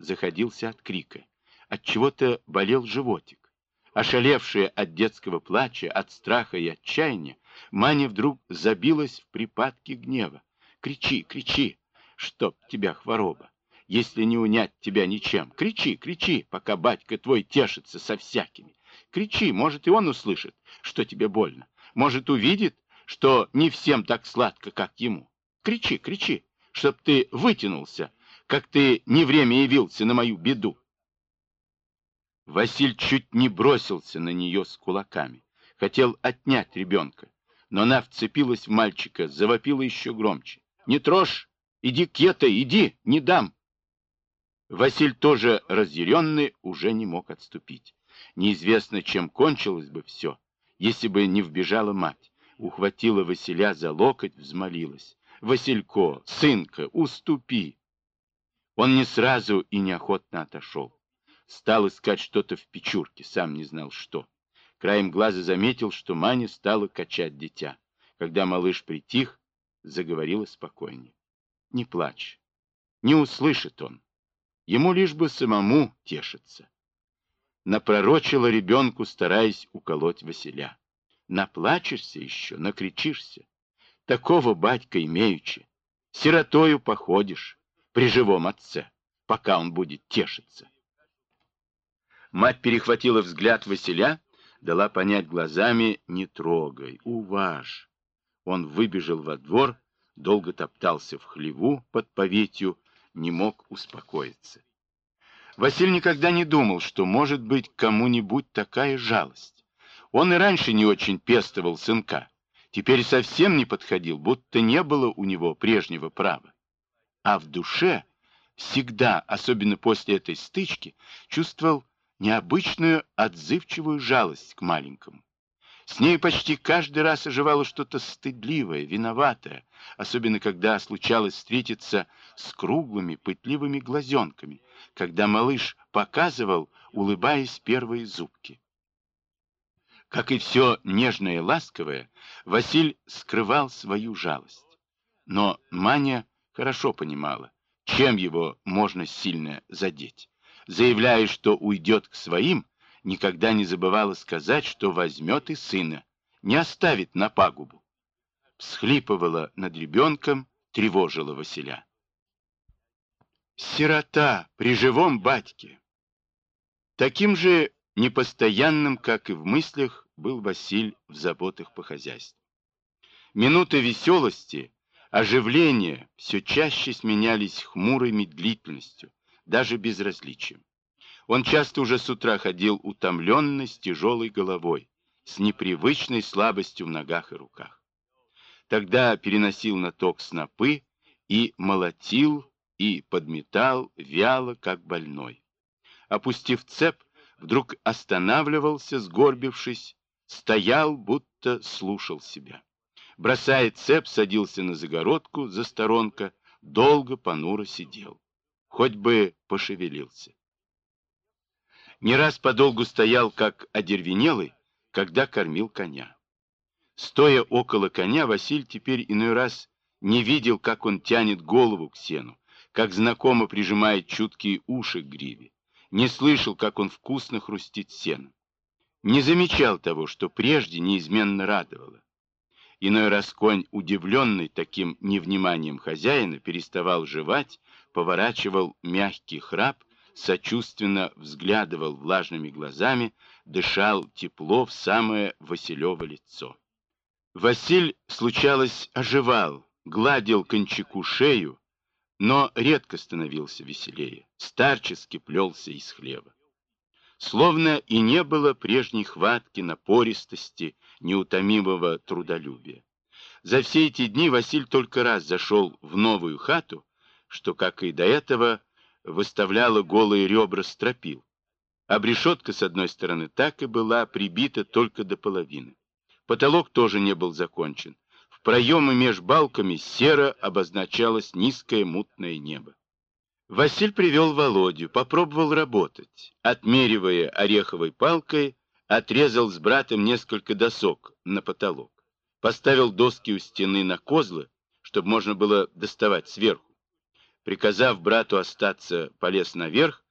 заходился от крика. От чего-то болел животик. Ошалевшая от детского плача, от страха и отчаяния, Маня вдруг забилась в припадке гнева. «Кричи, кричи, чтоб тебя хвороба! Если не унять тебя ничем, кричи, кричи, пока батька твой тешится со всякими. Кричи, может, и он услышит, что тебе больно. Может, увидит, что не всем так сладко, как ему. Кричи, кричи, чтоб ты вытянулся, как ты не время явился на мою беду». Василь чуть не бросился на нее с кулаками. Хотел отнять ребенка, но она вцепилась в мальчика, завопила еще громче. «Не трожь! Иди, Кета, иди! Не дам!» Василь, тоже разъяренный, уже не мог отступить. Неизвестно, чем кончилось бы все, если бы не вбежала мать. Ухватила Василя за локоть, взмолилась. «Василько, сынка, уступи!» Он не сразу и неохотно отошел. Стал искать что-то в печурке, сам не знал что. Краем глаза заметил, что Маня стала качать дитя. Когда малыш притих, заговорила спокойнее. «Не плачь, не услышит он. Ему лишь бы самому тешиться». Напророчила ребенку, стараясь уколоть Василя. «Наплачешься еще, накричишься. Такого батька имеючи. Сиротою походишь при живом отце, пока он будет тешиться». Мать перехватила взгляд Василя, дала понять глазами: «Не трогай, уважь». Он выбежал во двор, долго топтался в хлеву под поветью, не мог успокоиться. Василь никогда не думал, что может быть кому-нибудь такая жалость. Он и раньше не очень пестовал сынка, теперь совсем не подходил, будто не было у него прежнего права. А в душе всегда, особенно после этой стычки, чувствовал необычную отзывчивую жалость к маленькому. С ней почти каждый раз оживало что-то стыдливое, виноватое, особенно когда случалось встретиться с круглыми, пытливыми глазенками, когда малыш показывал, улыбаясь, первые зубки. Как и все нежное и ласковое, Василь скрывал свою жалость. Но Маня хорошо понимала, чем его можно сильно задеть. Заявляя, что уйдет к своим, никогда не забывала сказать, что возьмет и сына, не оставит на пагубу. Всхлипывала над ребенком, тревожила Василя. Сирота при живом батьке. Таким же непостоянным, как и в мыслях, был Василь в заботах по хозяйству. Минуты веселости, оживления все чаще сменялись хмурой медлительностью, даже безразличием. Он часто уже с утра ходил утомленный, с тяжелой головой, с непривычной слабостью в ногах и руках. Тогда переносил на ток снопы и молотил, и подметал вяло, как больной. Опустив цеп, вдруг останавливался, сгорбившись, стоял, будто слушал себя. Бросая цеп, садился на загородку за сторонка, долго понуро сидел. Хоть бы пошевелился. Не раз подолгу стоял, как одервенелый, когда кормил коня. Стоя около коня, Василь теперь иной раз не видел, как он тянет голову к сену, как знакомо прижимает чуткие уши к гриве, не слышал, как он вкусно хрустит сеном. Не замечал того, что прежде неизменно радовало. Иной раз конь, удивленный таким невниманием хозяина, переставал жевать, поворачивал мягкий храп, сочувственно взглядывал влажными глазами, дышал тепло в самое Василево лицо. Василь, случалось, оживал, гладил кончаку шею, но редко становился веселее, старчески плелся из хлева. Словно и не было прежней хватки, напористости, неутомимого трудолюбия. За все эти дни Василь только раз зашел в новую хату, что, как и до этого, выставляла голые ребра стропил. Обрешетка с одной стороны так и была прибита только до половины. Потолок тоже не был закончен. В проеме меж балками серо обозначалось низкое мутное небо. Василь привел Володю, попробовал работать. Отмеривая ореховой палкой, отрезал с братом несколько досок на потолок. Поставил доски у стены на козлы, чтобы можно было доставать сверху. Приказав брату остаться, полез наверх